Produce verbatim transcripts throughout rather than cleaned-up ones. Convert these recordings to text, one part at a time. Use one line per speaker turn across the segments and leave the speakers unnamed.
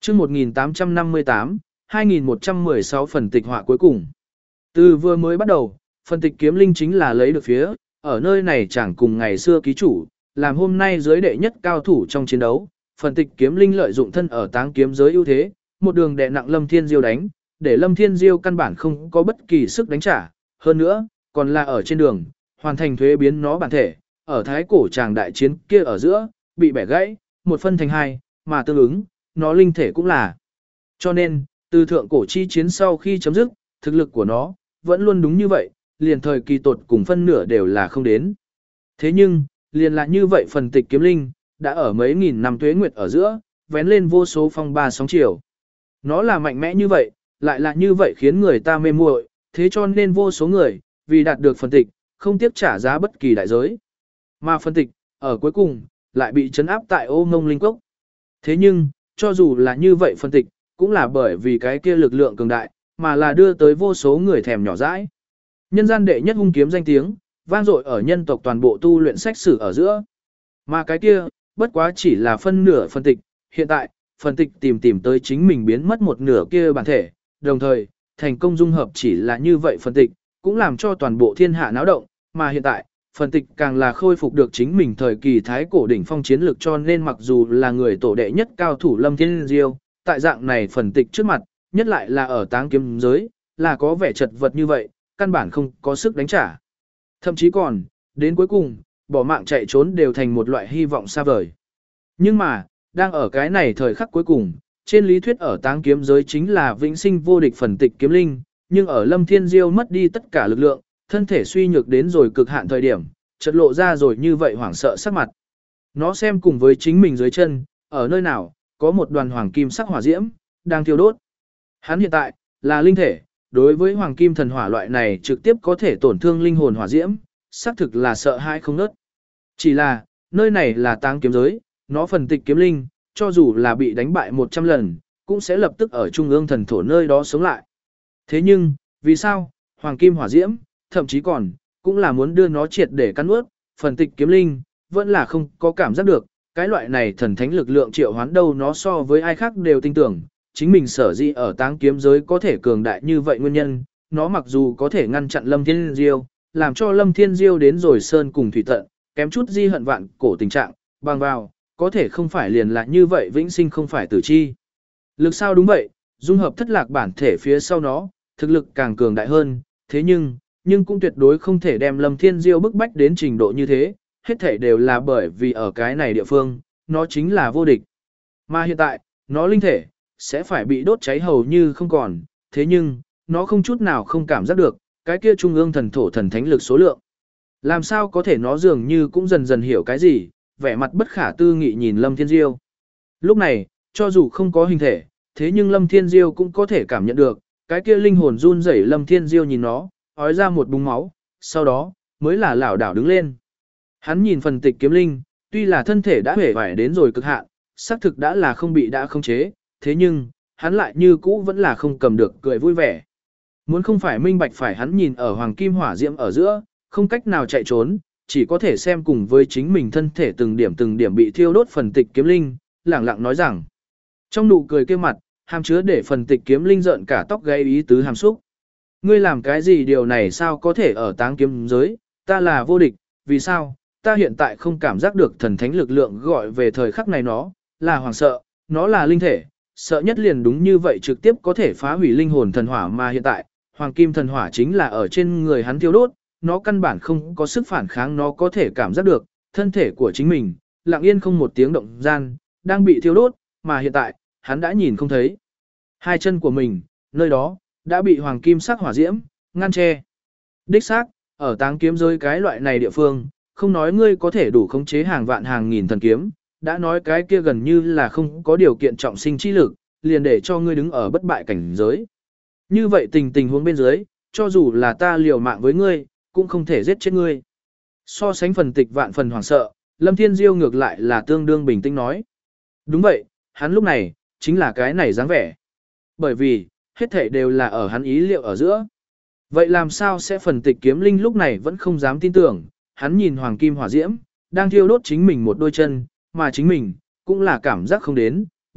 chương một nghìn tám trăm năm mươi tám, hai nghìn một trăm mười sáu phần tịch họa cuối cùng. Từ vừa mới bắt đầu, phần tịch kiếm linh chính là lấy được phía, ở nơi này chẳng cùng ngày xưa ký chủ, làm hôm nay giới đệ nhất cao thủ trong chiến đấu, phần tịch kiếm linh lợi dụng thân ở táng kiếm giới ưu thế, một đường đè nặng Lâm Thiên Diêu đánh, để Lâm Thiên Diêu căn bản không có bất kỳ sức đánh trả, hơn nữa, còn là ở trên đường, hoàn thành thuế biến nó bản thể, ở thái cổ tràng đại chiến kia ở giữa, bị bẻ gãy, một phân thành hai, mà tương ứng, nó linh thể cũng là. Cho nên, từ thượng cổ chi chiến sau khi chấm dứt, thực lực của nó, vẫn luôn đúng như vậy, liền thời kỳ tột cùng phân nửa đều là không đến. Thế nhưng, liền là như vậy phần tịch kiếm linh, đã ở mấy nghìn năm tuế nguyệt ở giữa, vén lên vô số phong ba sóng chiều. Nó là mạnh mẽ như vậy, lại là như vậy khiến người ta mê muội, thế cho nên vô số người, vì đạt được phần tịch, không tiếc trả giá bất kỳ đại giới. Mà phần tịch, ở cuối cùng, lại bị trấn áp tại ô ngông linh cốc. Thế nhưng, cho dù là như vậy phần tịch, cũng là bởi vì cái kia lực lượng cường đại, mà là đưa tới vô số người thèm nhỏ dãi. Nhân gian đệ nhất hung kiếm danh tiếng, vang dội ở nhân tộc toàn bộ tu luyện sách sử ở giữa. Mà cái kia, bất quá chỉ là phân nửa phần tịch, hiện tại, phần tịch tìm tìm tới chính mình biến mất một nửa kia bản thể, đồng thời, thành công dung hợp chỉ là như vậy phần tịch, cũng làm cho toàn bộ thiên hạ náo động, mà hiện tại, phần tịch càng là khôi phục được chính mình thời kỳ thái cổ đỉnh phong chiến lực, cho nên mặc dù là người tổ đệ nhất cao thủ Lâm Thiên Diêu, tại dạng này phần tịch trước mặt, nhất lại là ở táng kiếm giới, là có vẻ chật vật như vậy, căn bản không có sức đánh trả. Thậm chí còn, đến cuối cùng, bỏ mạng chạy trốn đều thành một loại hy vọng xa vời. Nhưng mà, đang ở cái này thời khắc cuối cùng, trên lý thuyết ở táng kiếm giới chính là vĩnh sinh vô địch phần tịch kiếm linh, nhưng ở Lâm Thiên Diêu mất đi tất cả lực lượng, thân thể suy nhược đến rồi cực hạn thời điểm, chợt lộ ra rồi như vậy hoảng sợ sắc mặt. Nó xem cùng với chính mình dưới chân, ở nơi nào, có một đoàn hoàng kim sắc hỏa diễm, đang thiêu đốt. Hắn hiện tại, là linh thể, đối với hoàng kim thần hỏa loại này trực tiếp có thể tổn thương linh hồn hỏa diễm, xác thực là sợ hãi không nớt. Chỉ là, nơi này là táng kiếm giới, nó phần tịch kiếm linh, cho dù là bị đánh bại một trăm lần, cũng sẽ lập tức ở trung ương thần thổ nơi đó sống lại. Thế nhưng, vì sao, hoàng kim hỏa diễm, thậm chí còn, cũng là muốn đưa nó triệt để cắn ướt, phần tịch kiếm linh, vẫn là không có cảm giác được, cái loại này thần thánh lực lượng triệu hoán đâu nó so với ai khác đều tin tưởng, chính mình sở dĩ ở táng kiếm giới có thể cường đại như vậy nguyên nhân, nó mặc dù có thể ngăn chặn Lâm Thiên Diêu, làm cho Lâm Thiên Diêu đến rồi sơn cùng thủy tận, kém chút di hận vạn cổ tình trạng, bằng vào, có thể không phải liền là như vậy vĩnh sinh không phải tử chi. Lực sao đúng vậy, dung hợp thất lạc bản thể phía sau nó, thực lực càng cường đại hơn, thế nhưng, nhưng cũng tuyệt đối không thể đem Lâm Thiên Diêu bức bách đến trình độ như thế, hết thể đều là bởi vì ở cái này địa phương, nó chính là vô địch. Mà hiện tại, nó linh thể, sẽ phải bị đốt cháy hầu như không còn, thế nhưng, nó không chút nào không cảm giác được, cái kia trung ương thần thổ thần thánh lực số lượng. Làm sao có thể nó dường như cũng dần dần hiểu cái gì, vẻ mặt bất khả tư nghị nhìn Lâm Thiên Diêu. Lúc này, cho dù không có hình thể, thế nhưng Lâm Thiên Diêu cũng có thể cảm nhận được, cái kia linh hồn run rẩy. Lâm Thiên Diêu nhìn nó, ói ra một búng máu, sau đó, mới là lảo đảo đứng lên. Hắn nhìn phần tịch kiếm linh, tuy là thân thể đã hể vải đến rồi cực hạn, xác thực đã là không bị đã không chế, thế nhưng, hắn lại như cũ vẫn là không cầm được cười vui vẻ. Muốn không phải minh bạch phải hắn nhìn ở hoàng kim hỏa diễm ở giữa, không cách nào chạy trốn, chỉ có thể xem cùng với chính mình thân thể từng điểm từng điểm bị thiêu đốt phần tịch kiếm linh, lẳng lặng nói rằng. Trong nụ cười kia mặt, hàm chứa để phần tịch kiếm linh giận cả tóc gáy ý tứ hàm xúc. Ngươi làm cái gì điều này sao có thể ở táng kiếm giới, ta là vô địch, vì sao, ta hiện tại không cảm giác được thần thánh lực lượng gọi về thời khắc này nó, là hoàng sợ, nó là linh thể, sợ nhất liền đúng như vậy trực tiếp có thể phá hủy linh hồn thần hỏa mà hiện tại, hoàng kim thần hỏa chính là ở trên người hắn thiêu đốt, nó căn bản không có sức phản kháng, nó có thể cảm giác được, thân thể của chính mình, lặng yên không một tiếng động gian, đang bị thiêu đốt, mà hiện tại, hắn đã nhìn không thấy. Hai chân của mình, nơi đó, đã bị hoàng kim sắc hỏa diễm, ngăn che. Đích xác, ở táng kiếm giới cái loại này địa phương, không nói ngươi có thể đủ khống chế hàng vạn hàng nghìn thần kiếm, đã nói cái kia gần như là không có điều kiện trọng sinh chi lực, liền để cho ngươi đứng ở bất bại cảnh giới. Như vậy tình tình huống bên dưới, cho dù là ta liều mạng với ngươi, cũng không thể giết chết ngươi. So sánh phần tịch vạn phần hoảng sợ, Lâm Thiên Diêu ngược lại là tương đương bình tĩnh nói. Đúng vậy, hắn lúc này, chính là cái này dáng vẻ. Bởi vì, hết thảy đều là ở hắn ý liệu ở giữa. Vậy làm sao sẽ phần tịch kiếm linh lúc này vẫn không dám tin tưởng, hắn nhìn hoàng kim hỏa diễm, đang thiêu đốt chính mình một đôi chân, mà chính mình, cũng là cảm giác không đến,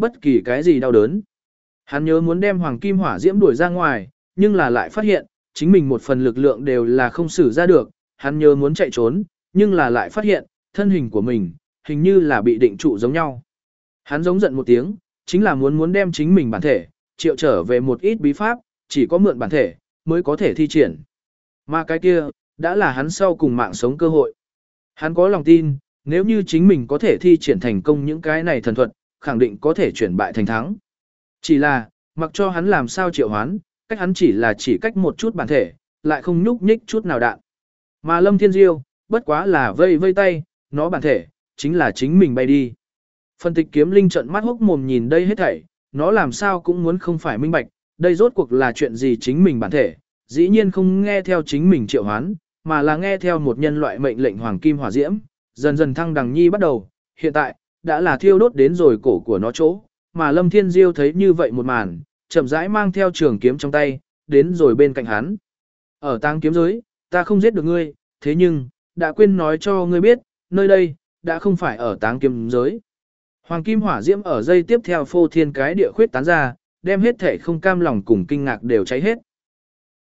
bất kỳ cái gì đau đớn. Hắn nhớ muốn đem hoàng kim hỏa diễm đuổi ra ngoài, nhưng là lại phát hiện, chính mình một phần lực lượng đều là không xử ra được, hắn nhớ muốn chạy trốn, nhưng là lại phát hiện, thân hình của mình, hình như là bị định trụ giống nhau. Hắn giống giận một tiếng, chính là muốn muốn đem chính mình bản thể, triệu trở về một ít bí pháp, chỉ có mượn bản thể, mới có thể thi triển. Mà cái kia, đã là hắn sau cùng mạng sống cơ hội. Hắn có lòng tin, nếu như chính mình có thể thi triển thành công những cái này thần thuật, khẳng định có thể chuyển bại thành thắng. Chỉ là, mặc cho hắn làm sao triệu hoán, cách hắn chỉ là chỉ cách một chút bản thể, lại không nhúc nhích chút nào đạn. Mà Lâm Thiên Diêu, bất quá là vây vây tay, nó bản thể, chính là chính mình bay đi. Phân tịch kiếm linh trận mắt hốc mồm nhìn đây hết thảy, nó làm sao cũng muốn không phải minh bạch, đây rốt cuộc là chuyện gì chính mình bản thể, dĩ nhiên không nghe theo chính mình triệu hoán, mà là nghe theo một nhân loại mệnh lệnh hoàng kim hỏa diễm, dần dần thăng đằng nhi bắt đầu, hiện tại, đã là thiêu đốt đến rồi cổ của nó chỗ, mà Lâm Thiên Diêu thấy như vậy một màn, chậm rãi mang theo trường kiếm trong tay, đến rồi bên cạnh hắn. Ở táng kiếm giới, ta không giết được ngươi, thế nhưng, đã quên nói cho ngươi biết, nơi đây, đã không phải ở táng kiếm giới. Hoàng kim hỏa diễm ở dây tiếp theo phô thiên cái địa khuyết tán ra, đem hết thể không cam lòng cùng kinh ngạc đều cháy hết.